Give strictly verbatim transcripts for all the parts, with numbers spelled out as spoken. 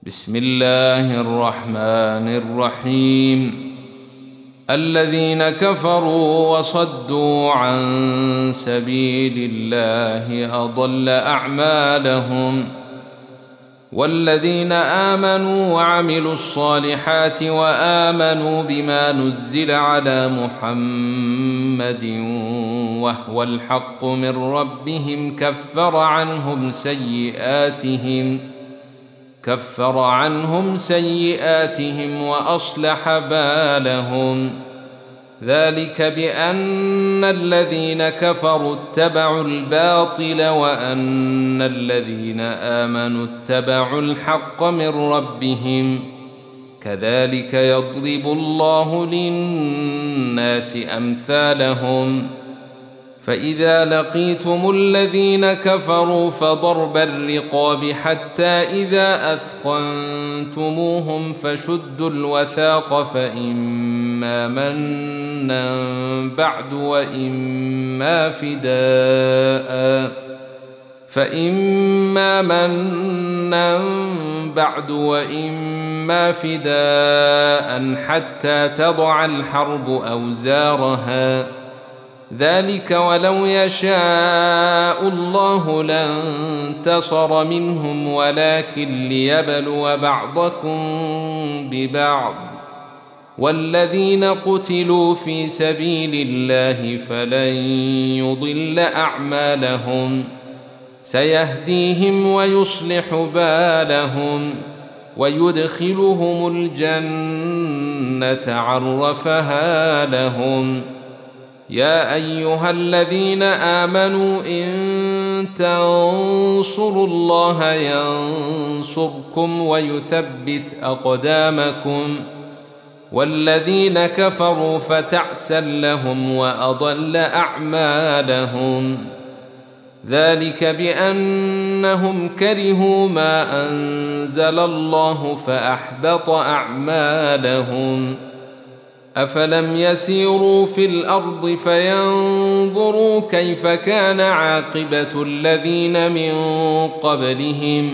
بسم الله الرحمن الرحيم. الذين كفروا وصدوا عن سبيل الله أضل أعمالهم، والذين آمنوا وعملوا الصالحات وآمنوا بما نزل على محمد وهو الحق من ربهم كفر عنهم سيئاتهم كفر عنهم سيئاتهم وأصلح بالهم. ذلك بأن الذين كفروا اتبعوا الباطل وأن الذين آمنوا اتبعوا الحق من ربهم، كذلك يضرب الله للناس أمثالهم. فإذا لقيتم الذين كفروا فضرب الرقاب حتى إذا أثخنتموهم فشدوا الوثاق فإما منا بعد وإما فداء فإما منا بعد وإما فداء حتى تضع الحرب أوزارها. ذلك ولو يشاء الله لانتصر منهم ولكن ليبلو بعضكم ببعض. والذين قتلوا في سبيل الله فلن يضل أعمالهم، سيهديهم ويصلح بالهم ويدخلهم الجنة عرفها لهم. يا أيها الذين آمنوا إن تنصروا الله ينصركم ويثبت أقدامكم. والذين كفروا فتعسا لهم وأضل أعمالهم. ذلك بأنهم كرهوا ما أنزل الله فأحبط أعمالهم. أفلم يسيروا في الأرض فينظروا كيف كان عاقبة الذين من قبلهم،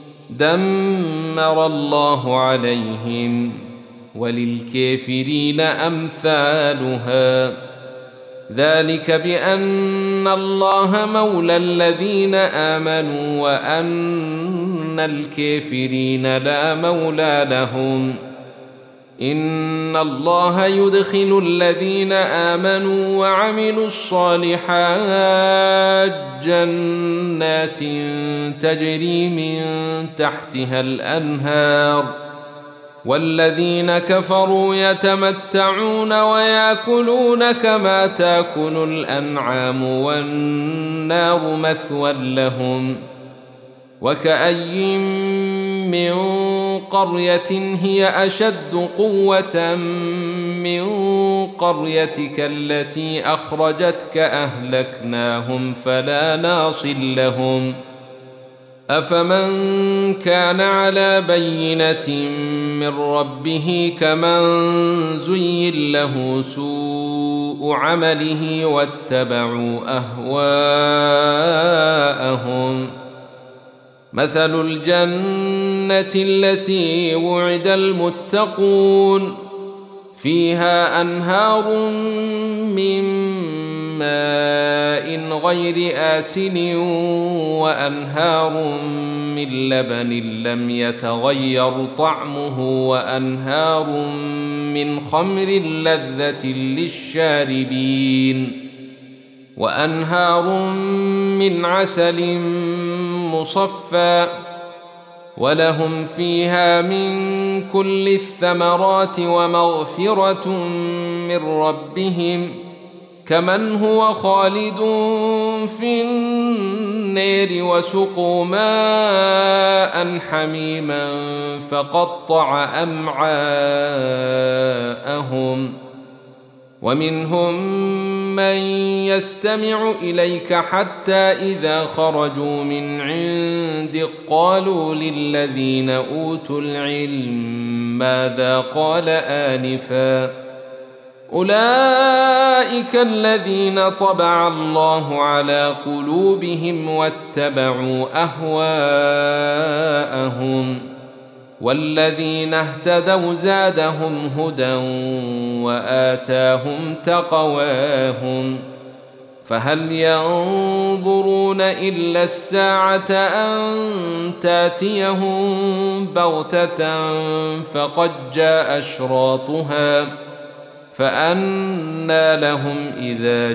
دمر الله عليهم وللكافرين أمثالها. ذلك بأن الله مولى الذين آمنوا وأن الكافرين لا مولى لهم. إن الله يدخل الذين آمنوا وعملوا الصالحات جنات تجري من تحتها الأنهار، والذين كفروا يتمتعون ويأكلون كما تأكل الأنعام والنار مثوى لهم. وكأي من قرية هي أشد قوة من قريتك التي أخرجتك أهلكناهم فلا ناصر لهم. أفمن كان على بينة من ربه كمن زين له سوء عمله واتبعوا أهواءهم. مثل الجنة التي وعد المتقون فيها أنهار من ماء غير آسن وأنهار من لبن لم يتغير طعمه وأنهار من خمر لذة للشاربين وأنهار من عسل مصفى ولهم فيها من كل الثمرات ومغفرة من ربهم كمن هو خالد في النار وسقوا ماء حميما فقطع أمعاءهم. ومنهم من يستمع إليك حتى إذا خرجوا من عندك قالوا للذين أوتوا العلم ماذا قال آنفا أولئك الذين طبع الله على قلوبهم واتبعوا أهواءهم والذين اهتدوا زادهم هدى وآتاهم تقواهم فهل ينظرون إلا الساعة أن تاتيهم بغتة فقد جاء أشراطها فأنى لهم إذا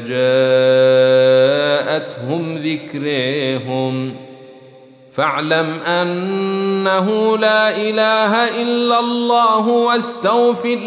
جاءتهم ذكرهم فاعلم أنه لا إله إلا الله واستغفر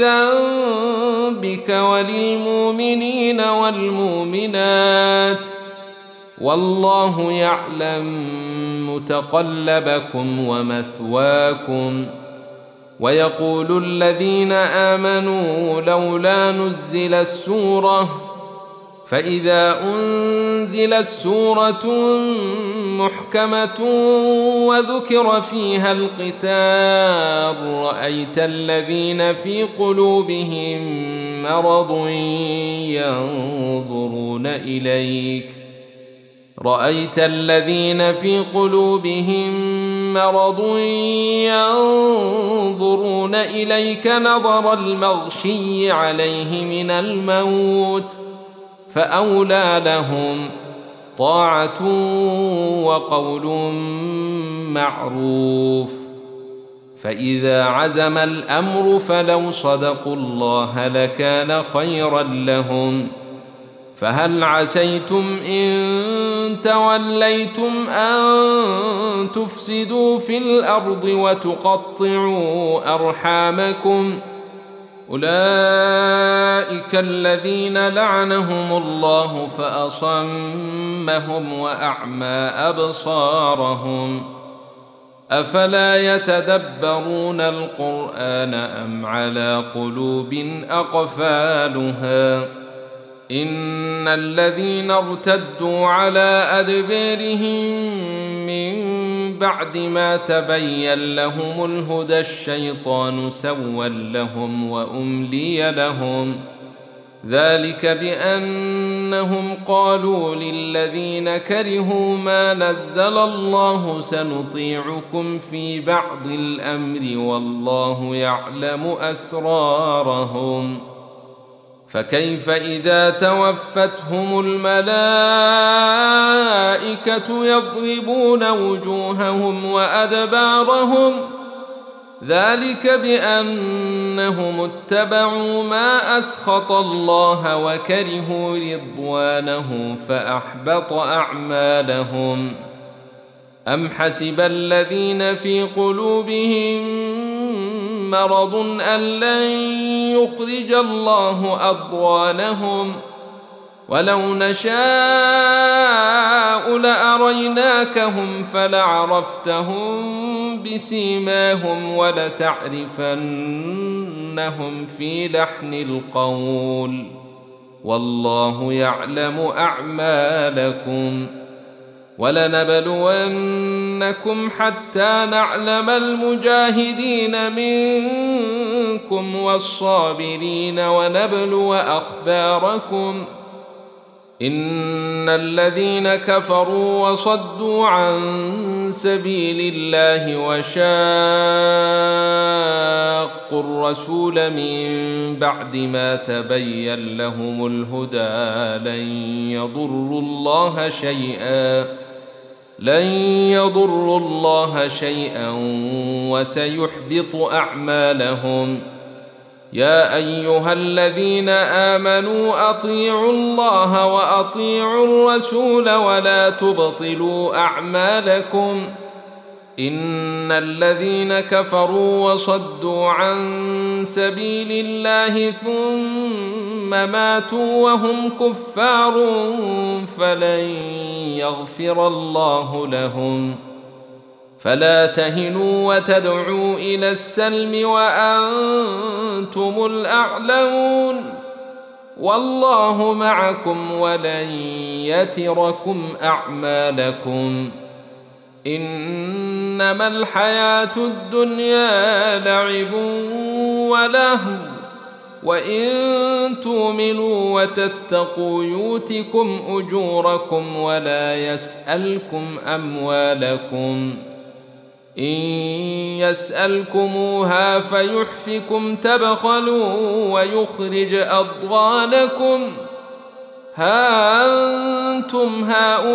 لذنبك وللمؤمنين والمؤمنات والله يعلم متقلبكم ومثواكم. ويقول الذين آمنوا لولا نزلت سورة فإذا أنزلت سورة محكمة وذكر فيها القتال رأيت الذين في قلوبهم مرض ينظرون إليك رأيت الذين في قلوبهم مرض ينظرون إليك نظر المغشي عليه من الموت فأولى لهم طاعة وقول معروف. فإذا عزم الأمر فلو صدقوا الله لكان خيرا لهم. فهل عسيتم إن توليتم أن تفسدوا في الأرض وتقطعوا أرحامكم أولئك الذين لعنهم الله فأصمهم وأعمى أبصارهم أفلا يتدبرون القرآن أم على قلوب أقفالها إن الذين ارتدوا على أدبارهم من بعد ما تبين لهم الهدى الشيطان سول لهم وأملي لهم ذلك بأنهم قالوا للذين كرهوا ما نزل الله سنطيعكم في بعض الأمر والله يعلم أسرارهم فكيف إذا توفتهم الملائكة يضربون وجوههم وأدبارهم ذلك بأنهم اتبعوا ما أسخط الله وكرهوا رضوانه فأحبط أعمالهم أم حسب الذين في قلوبهم مرض أن لن يخرج الله أضغانهم ولو نشاء لأريناكهم فلعرفتهم بسيماهم ولتعرفنهم في لحن القول والله يعلم أعمالكم ولنبلونكم حتى نعلم المجاهدين منكم والصابرين ونبلو أخباركم إن الذين كفروا وصدوا عن سبيل الله وشاقوا الرسول من بعد ما تبين لهم الهدى لن يضروا الله شيئا لن يضروا الله شيئا وسيحبط أعمالهم يا أيها الذين آمنوا أطيعوا الله وأطيعوا الرسول ولا تبطلوا أعمالكم إن الذين كفروا وصدوا عن سبيل الله ثم ماتوا وهم كفار فلن يغفر الله لهم فلا تهنوا وتدعوا إلى السلم وأنتم الأعلون والله معكم ولن يتركم أعمالكم إنما الحياة الدنيا لعب ولهو وإن تؤمنوا وتتقوا يؤتكم أجوركم ولا يسألكم أموالكم إن يسألكموها فيحفكم تبخلوا ويخرج أضغانكم ها أنتم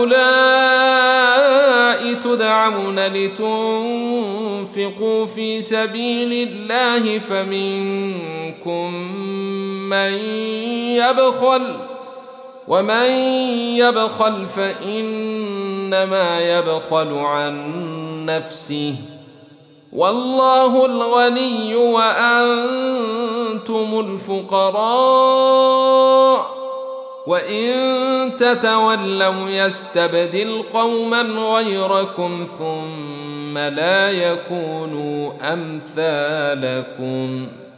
هؤلاء تدعون لتنفقوا في سبيل الله فمنكم من يبخل ومن يبخل فإنما يبخل عن نفسه والله الغني وأنتم الفقراء وإن تتولوا يستبدل قوما غيركم ثم لا يكونوا أمثالكم